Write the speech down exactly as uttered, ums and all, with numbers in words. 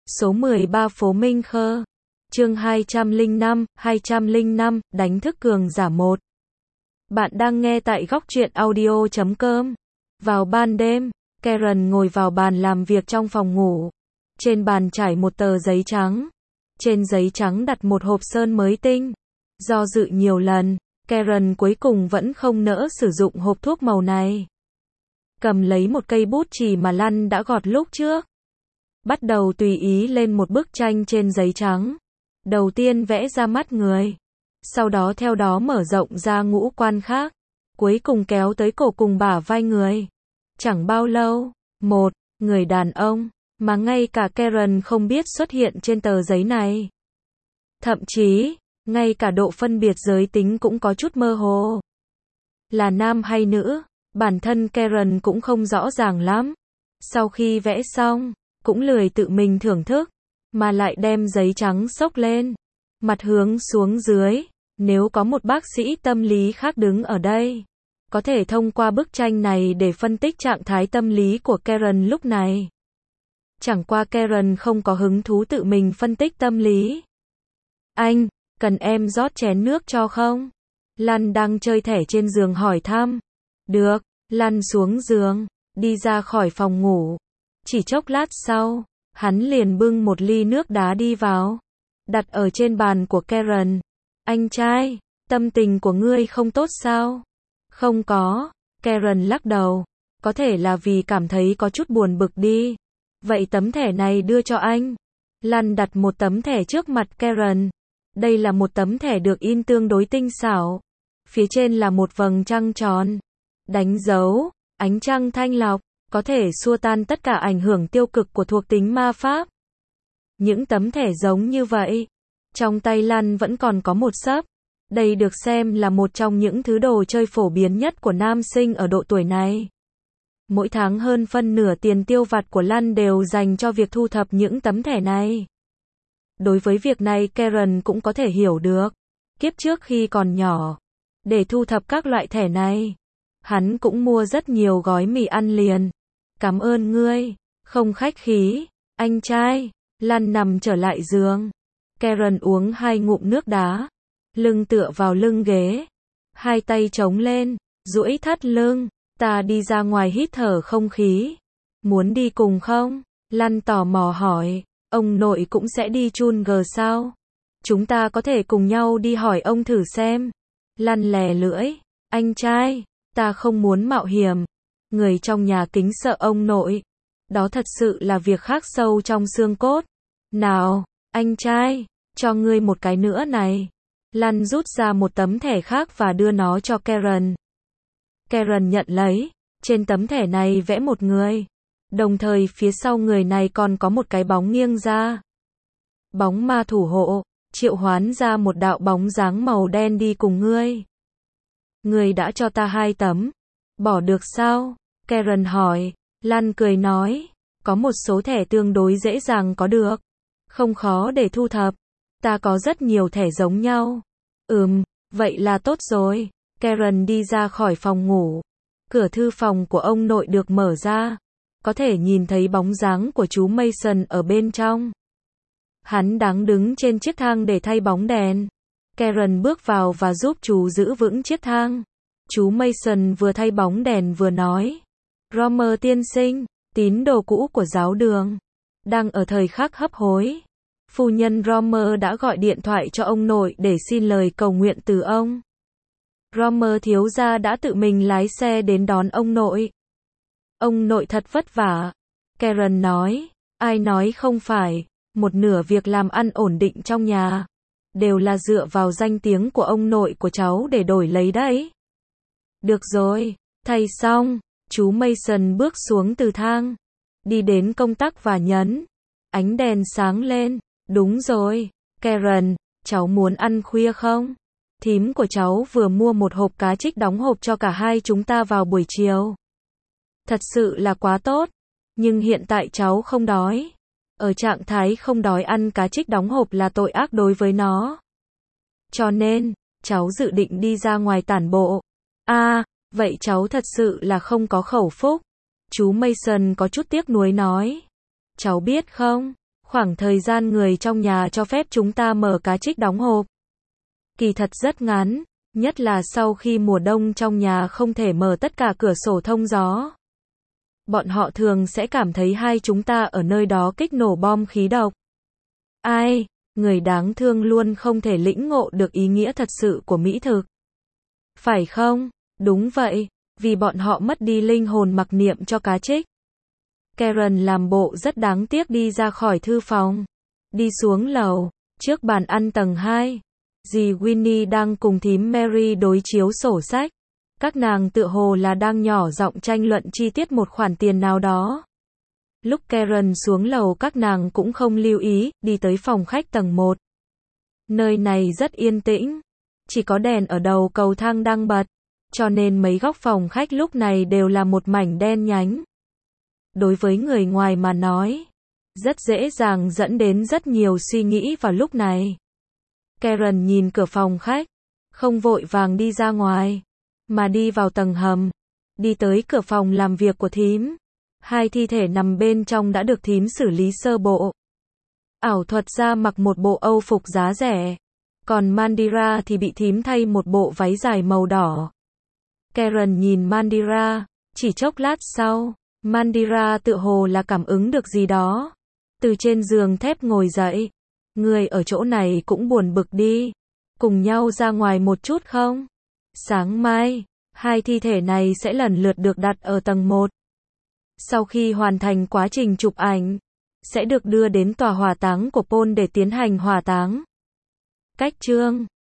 Số mười ba phố Minh Khơ. Chương hai trăm lẻ năm, hai trăm lẻ năm, đánh thức cường giả một. Bạn đang nghe tại góc truyện audio chấm com. Vào ban đêm, Karen ngồi vào bàn làm việc trong phòng ngủ. Trên bàn trải một tờ giấy trắng. Trên giấy trắng đặt một hộp sơn mới tinh. Do dự nhiều lần, Karen cuối cùng vẫn không nỡ sử dụng hộp thuốc màu này. Cầm lấy một cây bút chì mà Lan đã gọt lúc trước. Bắt đầu tùy ý lên một bức tranh trên giấy trắng. Đầu tiên vẽ ra mắt người. Sau đó theo đó mở rộng ra ngũ quan khác. Cuối cùng kéo tới cổ cùng bả vai người. Chẳng bao lâu, một người đàn ông, mà ngay cả Karen không biết xuất hiện trên tờ giấy này. Thậm chí, ngay cả độ phân biệt giới tính cũng có chút mơ hồ. Là nam hay nữ, bản thân Karen cũng không rõ ràng lắm. Sau khi vẽ xong, cũng lười tự mình thưởng thức, mà lại đem giấy trắng xốc lên, mặt hướng xuống dưới. Nếu có một bác sĩ tâm lý khác đứng ở đây, có thể thông qua bức tranh này để phân tích trạng thái tâm lý của Karen lúc này. Chẳng qua Karen không có hứng thú tự mình phân tích tâm lý. Anh, cần em rót chén nước cho không? Lan đang chơi thẻ trên giường hỏi thăm. Được, Lan xuống giường, đi ra khỏi phòng ngủ. Chỉ chốc lát sau, hắn liền bưng một ly nước đá đi vào, đặt ở trên bàn của Karen. Anh trai, tâm tình của ngươi không tốt sao? Không có, Karen lắc đầu. Có thể là vì cảm thấy có chút buồn bực đi. Vậy tấm thẻ này đưa cho anh. Lan đặt một tấm thẻ trước mặt Karen. Đây là một tấm thẻ được in tương đối tinh xảo. Phía trên là một vầng trăng tròn. Đánh dấu, ánh trăng thanh lọc, có thể xua tan tất cả ảnh hưởng tiêu cực của thuộc tính ma pháp. Những tấm thẻ giống như vậy. Trong tay Lan vẫn còn có một sấp. Đây được xem là một trong những thứ đồ chơi phổ biến nhất của nam sinh ở độ tuổi này. Mỗi tháng hơn phân nửa tiền tiêu vặt của Lan đều dành cho việc thu thập những tấm thẻ này. Đối với việc này Karen cũng có thể hiểu được. Kiếp trước khi còn nhỏ, để thu thập các loại thẻ này, hắn cũng mua rất nhiều gói mì ăn liền. Cảm ơn ngươi, không khách khí, anh trai. Lan nằm trở lại giường. Karen uống hai ngụm nước đá, lưng tựa vào lưng ghế, hai tay chống lên, duỗi thắt lưng. Ta đi ra ngoài hít thở không khí. Muốn đi cùng không? Lan tò mò hỏi. Ông nội cũng sẽ đi chun gờ sao? Chúng ta có thể cùng nhau đi hỏi ông thử xem. Lan lè lưỡi. Anh trai, ta không muốn mạo hiểm. Người trong nhà kính sợ ông nội. Đó thật sự là việc khắc sâu trong xương cốt. Nào, anh trai, cho ngươi một cái nữa này. Lan rút ra một tấm thẻ khác và đưa nó cho Karen. Karen nhận lấy. Trên tấm thẻ này vẽ một người. Đồng thời phía sau người này còn có một cái bóng nghiêng ra. Bóng ma thủ hộ, triệu hoán ra một đạo bóng dáng màu đen đi cùng ngươi. Ngươi đã cho ta hai tấm. Bỏ được sao? Karen hỏi. Lan cười nói. Có một số thẻ tương đối dễ dàng có được. Không khó để thu thập. Ta có rất nhiều thẻ giống nhau. Ừm, vậy là tốt rồi. Karen đi ra khỏi phòng ngủ. Cửa thư phòng của ông nội được mở ra. Có thể nhìn thấy bóng dáng của chú Mason ở bên trong. Hắn đang đứng trên chiếc thang để thay bóng đèn. Karen bước vào và giúp chú giữ vững chiếc thang. Chú Mason vừa thay bóng đèn vừa nói. Romer tiên sinh, tín đồ cũ của giáo đường, đang ở thời khắc hấp hối. Phu nhân Romer đã gọi điện thoại cho ông nội để xin lời cầu nguyện từ ông. Romer thiếu gia đã tự mình lái xe đến đón ông nội. Ông nội thật vất vả. Karen nói. Ai nói không phải. Một nửa việc làm ăn ổn định trong nhà đều là dựa vào danh tiếng của ông nội của cháu để đổi lấy đấy. Được rồi, thay xong, chú Mason bước xuống từ thang, đi đến công tắc và nhấn. Ánh đèn sáng lên. Đúng rồi, Karen, cháu muốn ăn khuya không? Thím của cháu vừa mua một hộp cá trích đóng hộp cho cả hai chúng ta vào buổi chiều. Thật sự là quá tốt. Nhưng hiện tại cháu không đói. Ở trạng thái không đói ăn cá trích đóng hộp là tội ác đối với nó. Cho nên, cháu dự định đi ra ngoài tản bộ. À, vậy cháu thật sự là không có khẩu phúc. Chú Mason có chút tiếc nuối nói. Cháu biết không, Khoảng thời gian người trong nhà cho phép chúng ta mở cá trích đóng hộp. Kỳ thật rất ngắn, nhất là sau khi mùa đông trong nhà không thể mở tất cả cửa sổ thông gió. Bọn họ thường sẽ cảm thấy hai chúng ta ở nơi đó kích nổ bom khí độc. Ai, người đáng thương luôn không thể lĩnh ngộ được ý nghĩa thật sự của mỹ thực. Phải không? Đúng vậy, vì bọn họ mất đi linh hồn mặc niệm cho cá trích. Karen làm bộ rất đáng tiếc đi ra khỏi thư phòng. Đi xuống lầu, trước bàn ăn tầng hai. Dì Winnie đang cùng thím Mary đối chiếu sổ sách. Các nàng tựa hồ là đang nhỏ giọng tranh luận chi tiết một khoản tiền nào đó. Lúc Karen xuống lầu các nàng cũng không lưu ý, đi tới phòng khách tầng một. Nơi này rất yên tĩnh. Chỉ có đèn ở đầu cầu thang đang bật. Cho nên mấy góc phòng khách lúc này đều là một mảnh đen nhánh. Đối với người ngoài mà nói, rất dễ dàng dẫn đến rất nhiều suy nghĩ vào lúc này. Karen nhìn cửa phòng khách, không vội vàng đi ra ngoài, mà đi vào tầng hầm, đi tới cửa phòng làm việc của thím. Hai thi thể nằm bên trong đã được thím xử lý sơ bộ. Ảo thuật gia mặc một bộ âu phục giá rẻ, còn Mandira thì bị thím thay một bộ váy dài màu đỏ. Karen nhìn Mandira, chỉ chốc lát sau, Mandira tựa hồ là cảm ứng được gì đó. Từ trên giường thép ngồi dậy. Người ở chỗ này cũng buồn bực đi. Cùng nhau ra ngoài một chút không? Sáng mai, hai thi thể này sẽ lần lượt được đặt ở tầng một. Sau khi hoàn thành quá trình chụp ảnh, sẽ được đưa đến tòa hỏa táng của Paul để tiến hành hỏa táng. Cách chương